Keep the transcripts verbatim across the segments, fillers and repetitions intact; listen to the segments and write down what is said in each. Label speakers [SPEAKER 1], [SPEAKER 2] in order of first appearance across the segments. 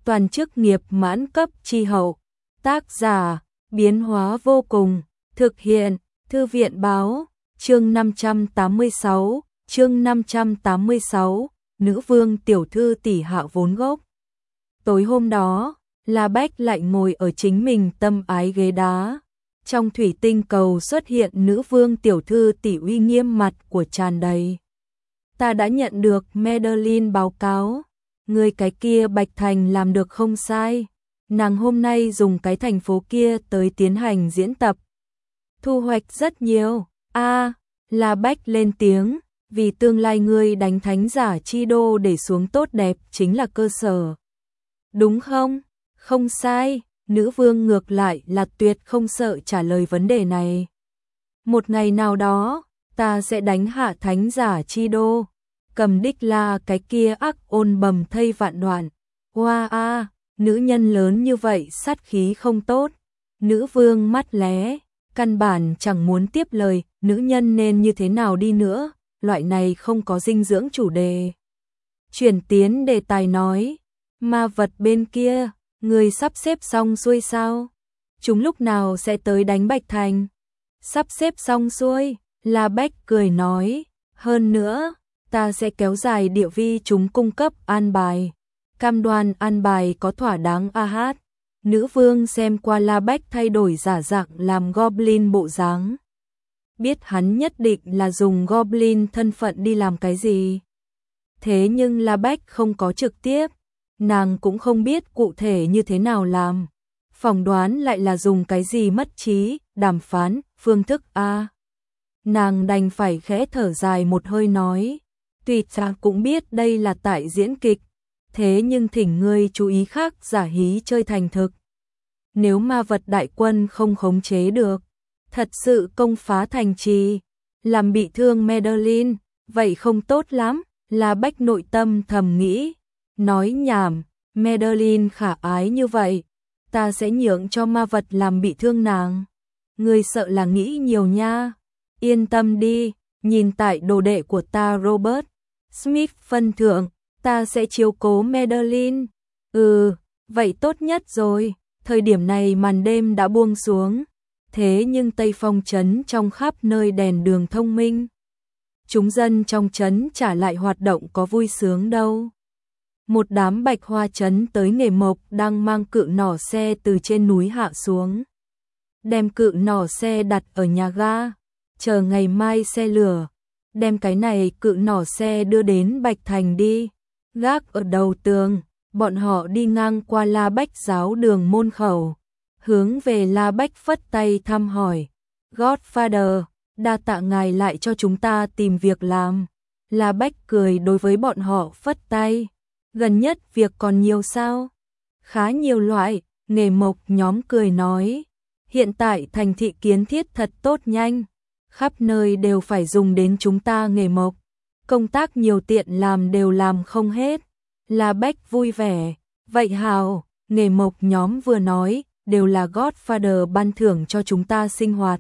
[SPEAKER 1] toàn chức nghiệp mãn cấp chi hậu. Tác giả, biến hóa vô cùng, thực hiện, Thư viện báo, chương năm trăm tám mươi sáu, chương năm trăm tám mươi sáu, nữ vương tiểu thư tỷ hạ vốn gốc. Tối hôm đó, La Bách lại ngồi ở chính mình tâm ái ghế đá. Trong thủy tinh cầu xuất hiện nữ vương tiểu thư tỷ uy nghiêm mặt của tràn đầy. Ta đã nhận được Madeline báo cáo. Người cái kia Bạch Thành làm được không sai. Nàng hôm nay dùng cái thành phố kia tới tiến hành diễn tập. Thu hoạch rất nhiều. A, La Bách lên tiếng. Vì tương lai ngươi đánh thánh giả chi đô để xuống tốt đẹp chính là cơ sở. Đúng không? Không sai. Nữ vương ngược lại là tuyệt không sợ trả lời vấn đề này. Một ngày nào đó, ta sẽ đánh hạ thánh giả chi đô. Cầm đích la cái kia ác ôn bầm thây vạn đoạn. Hoa a, nữ nhân lớn như vậy sát khí không tốt. Nữ vương mắt lé, căn bản chẳng muốn tiếp lời, nữ nhân nên như thế nào đi nữa, loại này không có dinh dưỡng chủ đề. Chuyển tiến đề tài nói, ma vật bên kia, người sắp xếp xong xuôi sao? Chúng lúc nào sẽ tới đánh Bạch Thành? Sắp xếp xong xuôi, La Bách cười nói, hơn nữa, ta sẽ kéo dài địa vi chúng cung cấp an bài. Cam đoan an bài có thỏa đáng a hát. Nữ vương xem qua La Bách thay đổi giả dạng làm Goblin bộ dáng. Biết hắn nhất định là dùng Goblin thân phận đi làm cái gì. Thế nhưng La Bách không có trực tiếp. Nàng cũng không biết cụ thể như thế nào làm. Phỏng đoán lại là dùng cái gì mất trí, đàm phán, phương thức A. Nàng đành phải khẽ thở dài một hơi nói. Tuy ta cũng biết đây là tại diễn kịch. Thế nhưng thỉnh ngươi chú ý khác giả hí chơi thành thực. Nếu ma vật đại quân không khống chế được, thật sự công phá thành trì, làm bị thương Madeline, vậy không tốt lắm, La Bách nội tâm thầm nghĩ. Nói nhảm, Madeline khả ái như vậy, ta sẽ nhượng cho ma vật làm bị thương nàng. Ngươi sợ là nghĩ nhiều nha. Yên tâm đi, nhìn tại đồ đệ của ta Robert Smith phân thượng, ta sẽ chiếu cố Madeline. Ừ, vậy tốt nhất rồi. Thời điểm này màn đêm đã buông xuống. Thế nhưng Tây Phong trấn trong khắp nơi đèn đường thông minh. Chúng dân trong trấn trả lại hoạt động có vui sướng đâu. Một đám bạch hoa trấn tới nghề mộc đang mang cự nỏ xe từ trên núi hạ xuống. Đem cự nỏ xe đặt ở nhà ga, chờ ngày mai xe lửa. Đem cái này cự nỏ xe đưa đến Bạch Thành đi. Gác ở đầu tường, bọn họ đi ngang qua La Bách giáo đường môn khẩu. Hướng về La Bách phất tay thăm hỏi. Godfather, đa tạ ngài lại cho chúng ta tìm việc làm. La Bách cười đối với bọn họ phất tay. Gần nhất việc còn nhiều sao? Khá nhiều loại, nghề mộc nhóm cười nói. Hiện tại thành thị kiến thiết thật tốt nhanh. Khắp nơi đều phải dùng đến chúng ta nghề mộc. Công tác nhiều tiện làm đều làm không hết. La Bách vui vẻ. Vậy hào, nghề mộc nhóm vừa nói, đều là Godfather ban thưởng cho chúng ta sinh hoạt.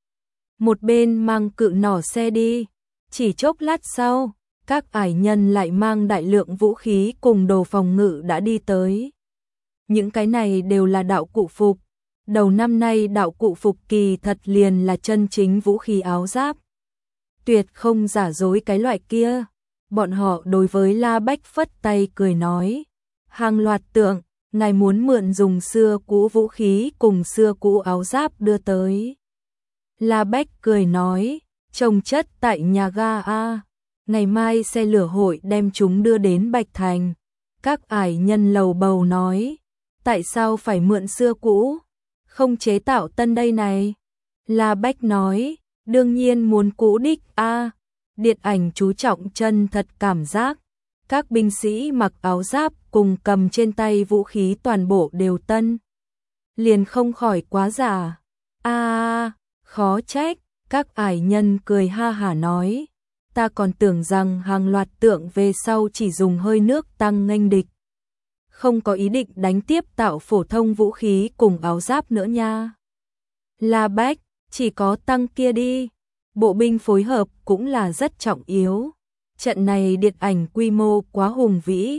[SPEAKER 1] Một bên mang cự nỏ xe đi. Chỉ chốc lát sau, các ải nhân lại mang đại lượng vũ khí cùng đồ phòng ngự đã đi tới. Những cái này đều là đạo cụ phục. Đầu năm nay đạo cụ phục kỳ thật liền là chân chính vũ khí áo giáp. Tuyệt không giả dối cái loại kia. Bọn họ đối với La Bách phất tay cười nói. Hàng loạt tượng, ngài muốn mượn dùng xưa cũ vũ khí cùng xưa cũ áo giáp đưa tới. La Bách cười nói, trồng chất tại nhà ga A. Ngày mai xe lửa hội đem chúng đưa đến Bạch Thành. Các ải nhân lầu bầu nói, tại sao phải mượn xưa cũ? Không chế tạo tân đây này. La Bách nói, đương nhiên muốn cũ đích A. Điện ảnh chú trọng chân thật cảm giác. Các binh sĩ mặc áo giáp cùng cầm trên tay vũ khí toàn bộ đều tân. Liền không khỏi quá giả. A, khó trách. Các ải nhân cười ha hả nói. Ta còn tưởng rằng hàng loạt tượng về sau chỉ dùng hơi nước tăng nghênh địch. Không có ý định đánh tiếp tạo phổ thông vũ khí cùng áo giáp nữa nha. La Bách, chỉ có tăng kia đi. Bộ binh phối hợp cũng là rất trọng yếu. Trận này điện ảnh quy mô quá hùng vĩ.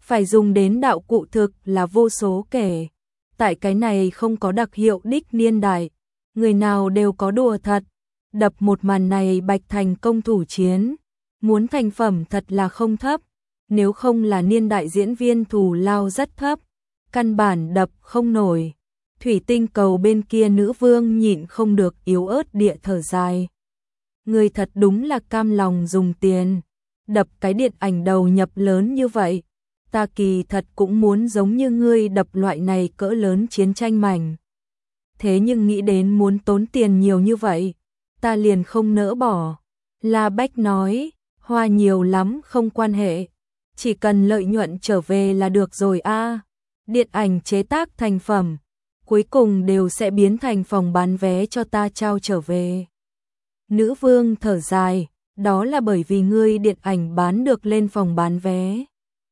[SPEAKER 1] phải dùng đến đạo cụ thực là vô số kể. Tại cái này không có đặc hiệu đích niên đại, người nào đều có đùa thật. Đập một màn này Bạch Thành công thủ chiến, muốn thành phẩm thật là không thấp, nếu không là niên đại diễn viên thù lao rất thấp, căn bản đập không nổi. Thủy tinh cầu bên kia nữ vương nhịn không được yếu ớt địa thở dài. Người thật đúng là cam lòng dùng tiền, đập cái điện ảnh đầu nhập lớn như vậy. Ta kỳ thật cũng muốn giống như ngươi đập loại này cỡ lớn chiến tranh mảnh. Thế nhưng nghĩ đến muốn tốn tiền nhiều như vậy, ta liền không nỡ bỏ. La Bách nói, hoa nhiều lắm không quan hệ, chỉ cần lợi nhuận trở về là được rồi a. Điện ảnh chế tác thành phẩm, cuối cùng đều sẽ biến thành phòng bán vé cho ta trao trở về. Nữ vương thở dài, đó là bởi vì ngươi điện ảnh bán được lên phòng bán vé.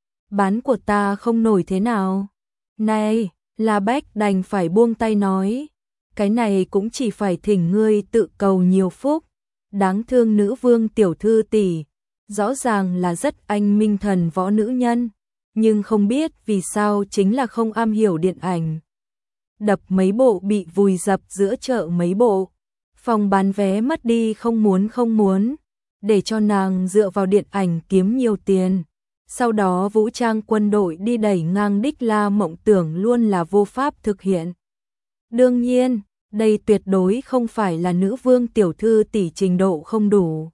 [SPEAKER 1] Bán của ta không nổi thế nào. Này, La Bách đành phải buông tay nói, cái này cũng chỉ phải thỉnh ngươi tự cầu nhiều phúc. Đáng thương nữ vương tiểu thư tỷ, rõ ràng là rất anh minh thần võ nữ nhân, nhưng không biết vì sao chính là không am hiểu điện ảnh. Đập mấy bộ bị vùi dập giữa chợ mấy bộ, phòng bán vé mất đi không muốn không muốn, để cho nàng dựa vào điện ảnh kiếm nhiều tiền. Sau đó vũ trang quân đội đi đẩy ngang đích la mộng tưởng luôn là vô pháp thực hiện. Đương nhiên, đây tuyệt đối không phải là nữ vương tiểu thư tỷ trình độ không đủ,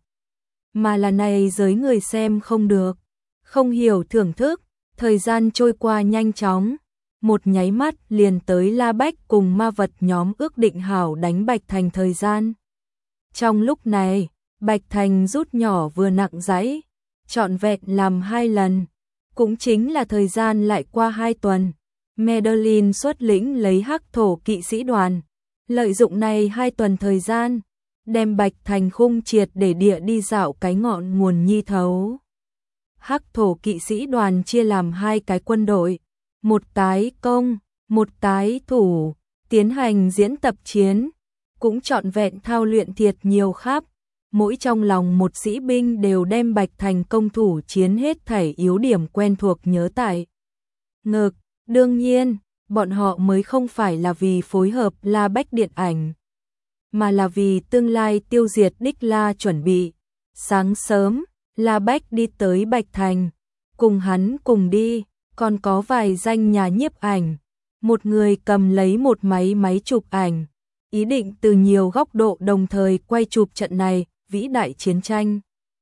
[SPEAKER 1] mà là này giới người xem không được, không hiểu thưởng thức. Thời gian trôi qua nhanh chóng, một nháy mắt liền tới La Bách cùng ma vật nhóm ước định hảo đánh Bạch Thành thời gian. Trong lúc này, Bạch Thành rút nhỏ vừa nặng dãy, trọn vẹn làm hai lần, cũng chính là thời gian lại qua hai tuần. Madeline xuất lĩnh lấy hắc thổ kỵ sĩ đoàn, lợi dụng này hai tuần thời gian, đem Bạch Thành khung triệt để địa đi dạo cái ngọn nguồn nhi thấu. Hắc thổ kỵ sĩ đoàn chia làm hai cái quân đội, một cái công, một cái thủ, tiến hành diễn tập chiến, cũng trọn vẹn thao luyện thiệt nhiều khắp. Mỗi trong lòng một sĩ binh đều đem Bạch Thành công thủ chiến hết thảy yếu điểm quen thuộc nhớ tại ngực. Đương nhiên, bọn họ mới không phải là vì phối hợp La Bách điện ảnh, mà là vì tương lai tiêu diệt đích La chuẩn bị. Sáng sớm, La Bách đi tới Bạch Thành, cùng hắn cùng đi, còn có vài danh nhà nhiếp ảnh, một người cầm lấy một máy máy chụp ảnh, ý định từ nhiều góc độ đồng thời quay chụp trận này, vĩ đại chiến tranh.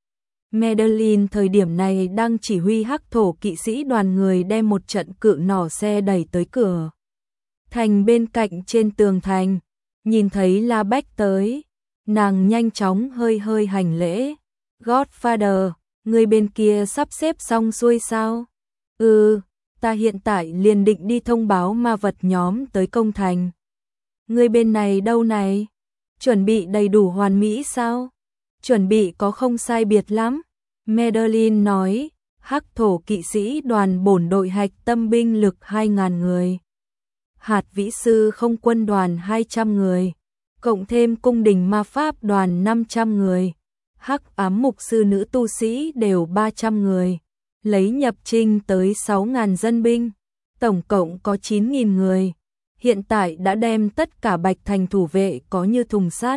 [SPEAKER 1] Madeline thời điểm này đang chỉ huy hắc thổ kỵ sĩ đoàn người đem một trận cự nỏ xe đẩy tới cửa thành bên cạnh trên tường thành, nhìn thấy La Bách tới, nàng nhanh chóng hơi hơi hành lễ. Godfather, người bên kia sắp xếp xong xuôi sao? Ừ, ta hiện tại liền định đi thông báo ma vật nhóm tới công thành. Người bên này đâu này? Chuẩn bị đầy đủ hoàn mỹ sao? Chuẩn bị có không sai biệt lắm. Madeline nói, hắc thổ kỵ sĩ đoàn bổn đội hạch tâm binh lực hai nghìn người. Hạt vĩ sư không quân đoàn hai trăm người. Cộng thêm cung đình ma pháp đoàn năm trăm người. Hắc ám mục sư nữ tu sĩ đều ba trăm người. Lấy nhập trinh tới sáu nghìn dân binh. Tổng cộng có chín nghìn người. Hiện tại đã đem tất cả Bạch Thành thủ vệ có như thùng sắt.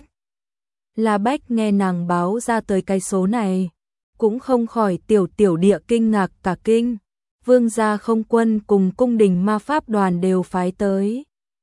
[SPEAKER 1] La Bách nghe nàng báo ra tới cái số này, cũng không khỏi tiểu tiểu địa kinh ngạc cả kinh. Vương gia không quân cùng cung đình ma pháp đoàn đều phái tới.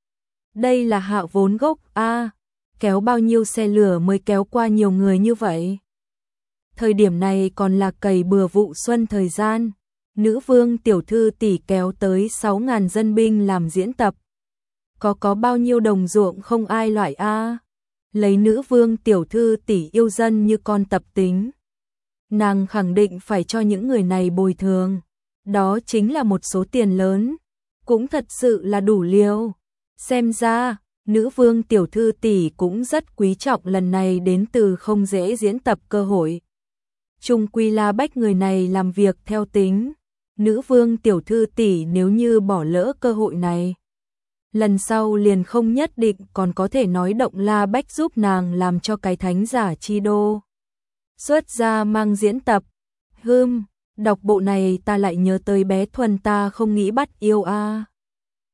[SPEAKER 1] Đây là hạ vốn gốc a, kéo bao nhiêu xe lửa mới kéo qua nhiều người như vậy. Thời điểm này còn là cày bừa vụ xuân thời gian, nữ vương tiểu thư tỷ kéo tới sáu nghìn dân binh làm diễn tập. Có có bao nhiêu đồng ruộng không ai loại a. Lấy nữ vương tiểu thư tỷ yêu dân như con tập tính, nàng khẳng định phải cho những người này bồi thường, đó chính là một số tiền lớn, cũng thật sự là đủ liều. Xem ra, nữ vương tiểu thư tỷ cũng rất quý trọng lần này đến từ không dễ diễn tập cơ hội. Trung quy La Bách người này làm việc theo tính, nữ vương tiểu thư tỷ nếu như bỏ lỡ cơ hội này, lần sau liền không nhất định còn có thể nói động La Bách giúp nàng làm cho cái thánh giả chi đô. Xuất ra mang diễn tập, hưm, Đọc bộ này ta lại nhớ tới bé Thuần ta không nghĩ bắt yêu a.